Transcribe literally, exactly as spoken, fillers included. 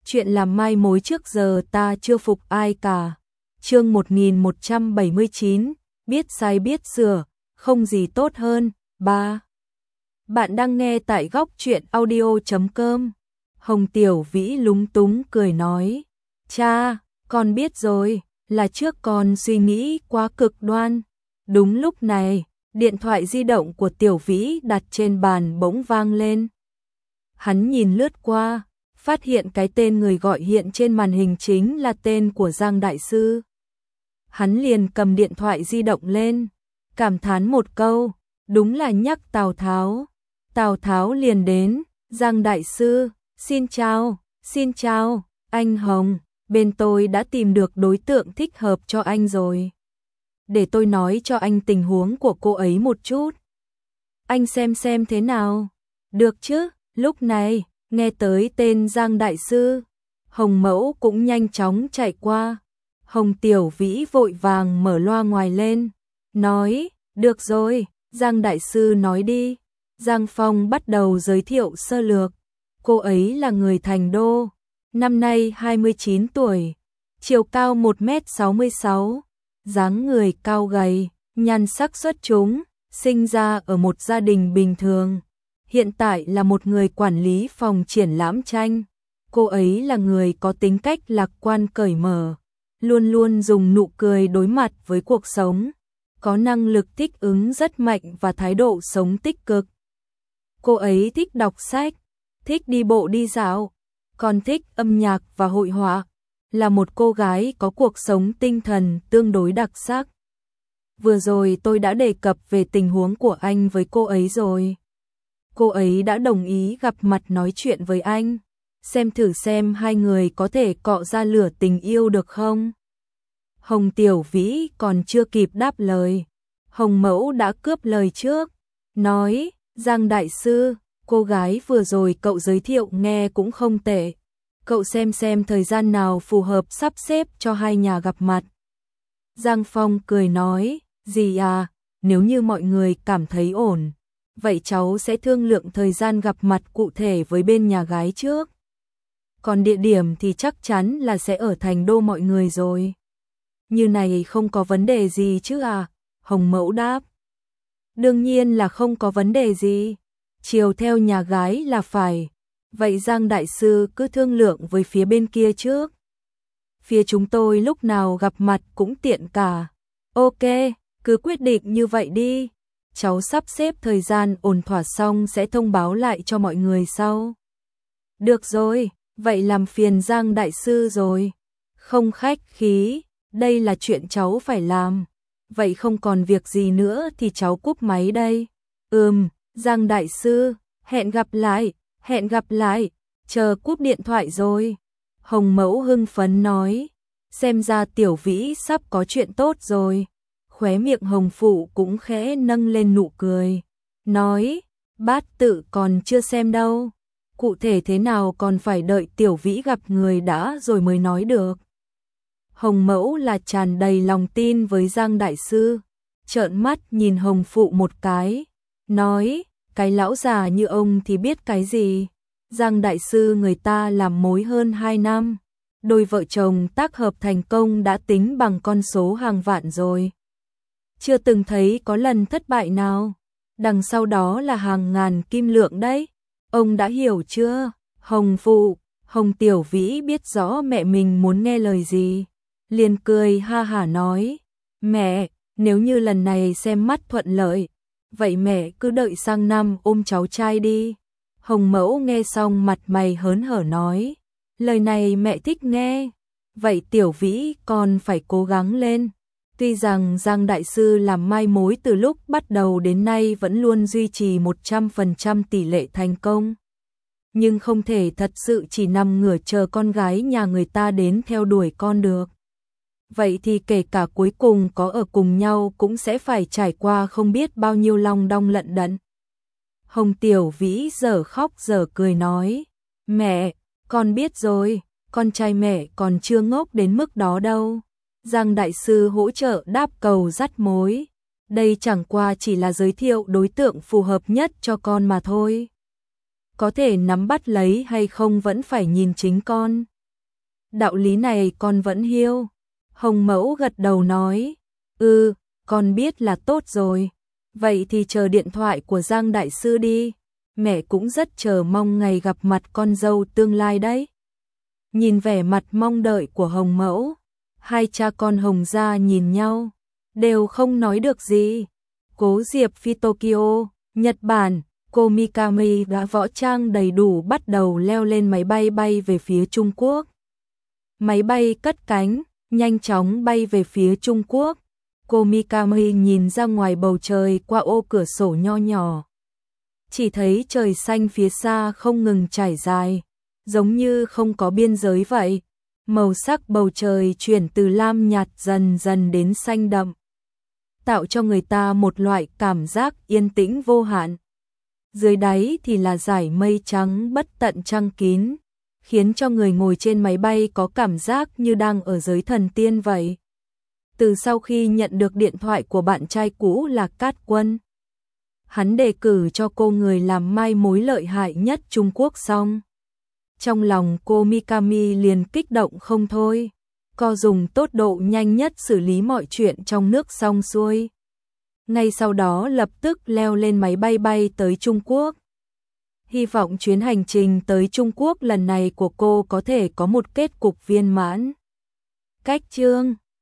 chuyện làm mai mối trước giờ ta chưa phục ai cả. Chương một nghìn một trăm bảy mươi chín, biết sai biết sửa, không gì tốt hơn. ba. Bạn đang nghe tại góc truyện audio chấm com. Hồng Tiểu Vĩ lúng túng cười nói, cha, con biết rồi, là trước con suy nghĩ quá cực đoan. Đúng lúc này, điện thoại di động của Tiểu Vĩ đặt trên bàn bỗng vang lên. Hắn nhìn lướt qua, phát hiện cái tên người gọi hiện trên màn hình chính là tên của Giang Đại Sư. Hắn liền cầm điện thoại di động lên, cảm thán một câu, đúng là nhắc Tào Tháo. Tào Tháo liền đến, Giang Đại Sư, xin chào, xin chào, anh Hồng, bên tôi đã tìm được đối tượng thích hợp cho anh rồi. Để tôi nói cho anh tình huống của cô ấy một chút. Anh xem xem thế nào. Được chứ, lúc này, nghe tới tên Giang Đại Sư, Hồng Mẫu cũng nhanh chóng chạy qua. Hồng Tiểu Vĩ vội vàng mở loa ngoài lên, nói, được rồi, Giang Đại Sư nói đi. Giang Phong bắt đầu giới thiệu sơ lược. Cô ấy là người Thành Đô, năm nay hai mươi chín tuổi, chiều cao một mét sáu mươi sáu, dáng người cao gầy, nhan sắc xuất chúng, sinh ra ở một gia đình bình thường. Hiện tại là một người quản lý phòng triển lãm tranh. Cô ấy là người có tính cách lạc quan cởi mở, luôn luôn dùng nụ cười đối mặt với cuộc sống, có năng lực thích ứng rất mạnh và thái độ sống tích cực. Cô ấy thích đọc sách, thích đi bộ đi dạo, còn thích âm nhạc và hội họa, là một cô gái có cuộc sống tinh thần tương đối đặc sắc. Vừa rồi tôi đã đề cập về tình huống của anh với cô ấy rồi. Cô ấy đã đồng ý gặp mặt nói chuyện với anh, xem thử xem hai người có thể cọ ra lửa tình yêu được không. Hồng Tiểu Vĩ còn chưa kịp đáp lời, Hồng Mẫu đã cướp lời trước, nói, Giang Đại Sư, cô gái vừa rồi cậu giới thiệu nghe cũng không tệ. Cậu xem xem thời gian nào phù hợp sắp xếp cho hai nhà gặp mặt. Giang Phong cười nói, gì à, nếu như mọi người cảm thấy ổn, vậy cháu sẽ thương lượng thời gian gặp mặt cụ thể với bên nhà gái trước. Còn địa điểm thì chắc chắn là sẽ ở Thành Đô mọi người rồi. Như này không có vấn đề gì chứ à? Hồng Mẫu đáp. Đương nhiên là không có vấn đề gì. Chiều theo nhà gái là phải. Vậy Giang Đại Sư cứ thương lượng với phía bên kia trước. Phía chúng tôi lúc nào gặp mặt cũng tiện cả. Ok, cứ quyết định như vậy đi. Cháu sắp xếp thời gian ổn thỏa xong sẽ thông báo lại cho mọi người sau. Được rồi, vậy làm phiền Giang Đại Sư rồi. Không khách khí, đây là chuyện cháu phải làm. Vậy không còn việc gì nữa thì cháu cúp máy đây. Ừm, Giang Đại Sư, hẹn gặp lại, hẹn gặp lại, chờ cúp điện thoại rồi. Hồng Mẫu hưng phấn nói, xem ra Tiểu Vĩ sắp có chuyện tốt rồi. Khóe miệng Hồng Phụ cũng khẽ nâng lên nụ cười, nói, bát tự còn chưa xem đâu. Cụ thể thế nào còn phải đợi Tiểu Vĩ gặp người đã rồi mới nói được. Hồng Mẫu là tràn đầy lòng tin với Giang Đại Sư, trợn mắt nhìn Hồng Phụ một cái, nói, cái lão già như ông thì biết cái gì. Giang Đại Sư người ta làm mối hơn hai năm, đôi vợ chồng tác hợp thành công đã tính bằng con số hàng vạn rồi. Chưa từng thấy có lần thất bại nào, đằng sau đó là hàng ngàn kim lượng đấy. Ông đã hiểu chưa? Hồng Phụ, Hồng Tiểu Vĩ biết rõ mẹ mình muốn nghe lời gì, liền cười ha hả nói, mẹ, nếu như lần này xem mắt thuận lợi, vậy mẹ cứ đợi sang năm ôm cháu trai đi. Hồng Mẫu nghe xong mặt mày hớn hở nói, lời này mẹ thích nghe, vậy Tiểu Vĩ con phải cố gắng lên. Tuy rằng Giang Đại Sư làm mai mối từ lúc bắt đầu đến nay vẫn luôn duy trì một trăm phần trăm tỷ lệ thành công, nhưng không thể thật sự chỉ nằm ngửa chờ con gái nhà người ta đến theo đuổi con được. Vậy thì kể cả cuối cùng có ở cùng nhau cũng sẽ phải trải qua không biết bao nhiêu long đong lận đận. Hồng Tiểu Vĩ giờ khóc giờ cười nói, mẹ, con biết rồi, con trai mẹ còn chưa ngốc đến mức đó đâu. Giang Đại Sư hỗ trợ đáp cầu dắt mối. Đây chẳng qua chỉ là giới thiệu đối tượng phù hợp nhất cho con mà thôi. Có thể nắm bắt lấy hay không vẫn phải nhìn chính con. đạo lý này con vẫn hiểu. Hồng Mẫu gật đầu nói, ừ, con biết là tốt rồi. Vậy thì chờ điện thoại của Giang Đại Sư đi. Mẹ cũng rất chờ mong ngày gặp mặt con dâu tương lai đấy. Nhìn vẻ mặt mong đợi của Hồng Mẫu, hai cha con Hồng gia nhìn nhau, đều không nói được gì. Cố Diệp phi Tokyo, Nhật Bản, cô Mikami đã võ trang đầy đủ bắt đầu leo lên máy bay bay về phía Trung Quốc. Máy bay cất cánh, nhanh chóng bay về phía Trung Quốc. Cô Mikami nhìn ra ngoài bầu trời qua ô cửa sổ nho nhỏ. Chỉ thấy trời xanh phía xa không ngừng trải dài, giống như không có biên giới vậy. Màu sắc bầu trời chuyển từ lam nhạt dần dần đến xanh đậm, tạo cho người ta một loại cảm giác yên tĩnh vô hạn. Dưới đáy thì là dải mây trắng bất tận trăng kín, khiến cho người ngồi trên máy bay có cảm giác như đang ở giới thần tiên vậy. Từ sau khi nhận được điện thoại của bạn trai cũ là Cát Quân, hắn đề cử cho cô người làm mai mối lợi hại nhất Trung Quốc xong. Trong lòng cô Mikami liền kích động không thôi, co dùng tốc độ nhanh nhất xử lý mọi chuyện trong nước xong xuôi. Ngay sau đó lập tức leo lên máy bay bay tới Trung Quốc. Hy vọng chuyến hành trình tới Trung Quốc lần này của cô có thể có một kết cục viên mãn. Cách chương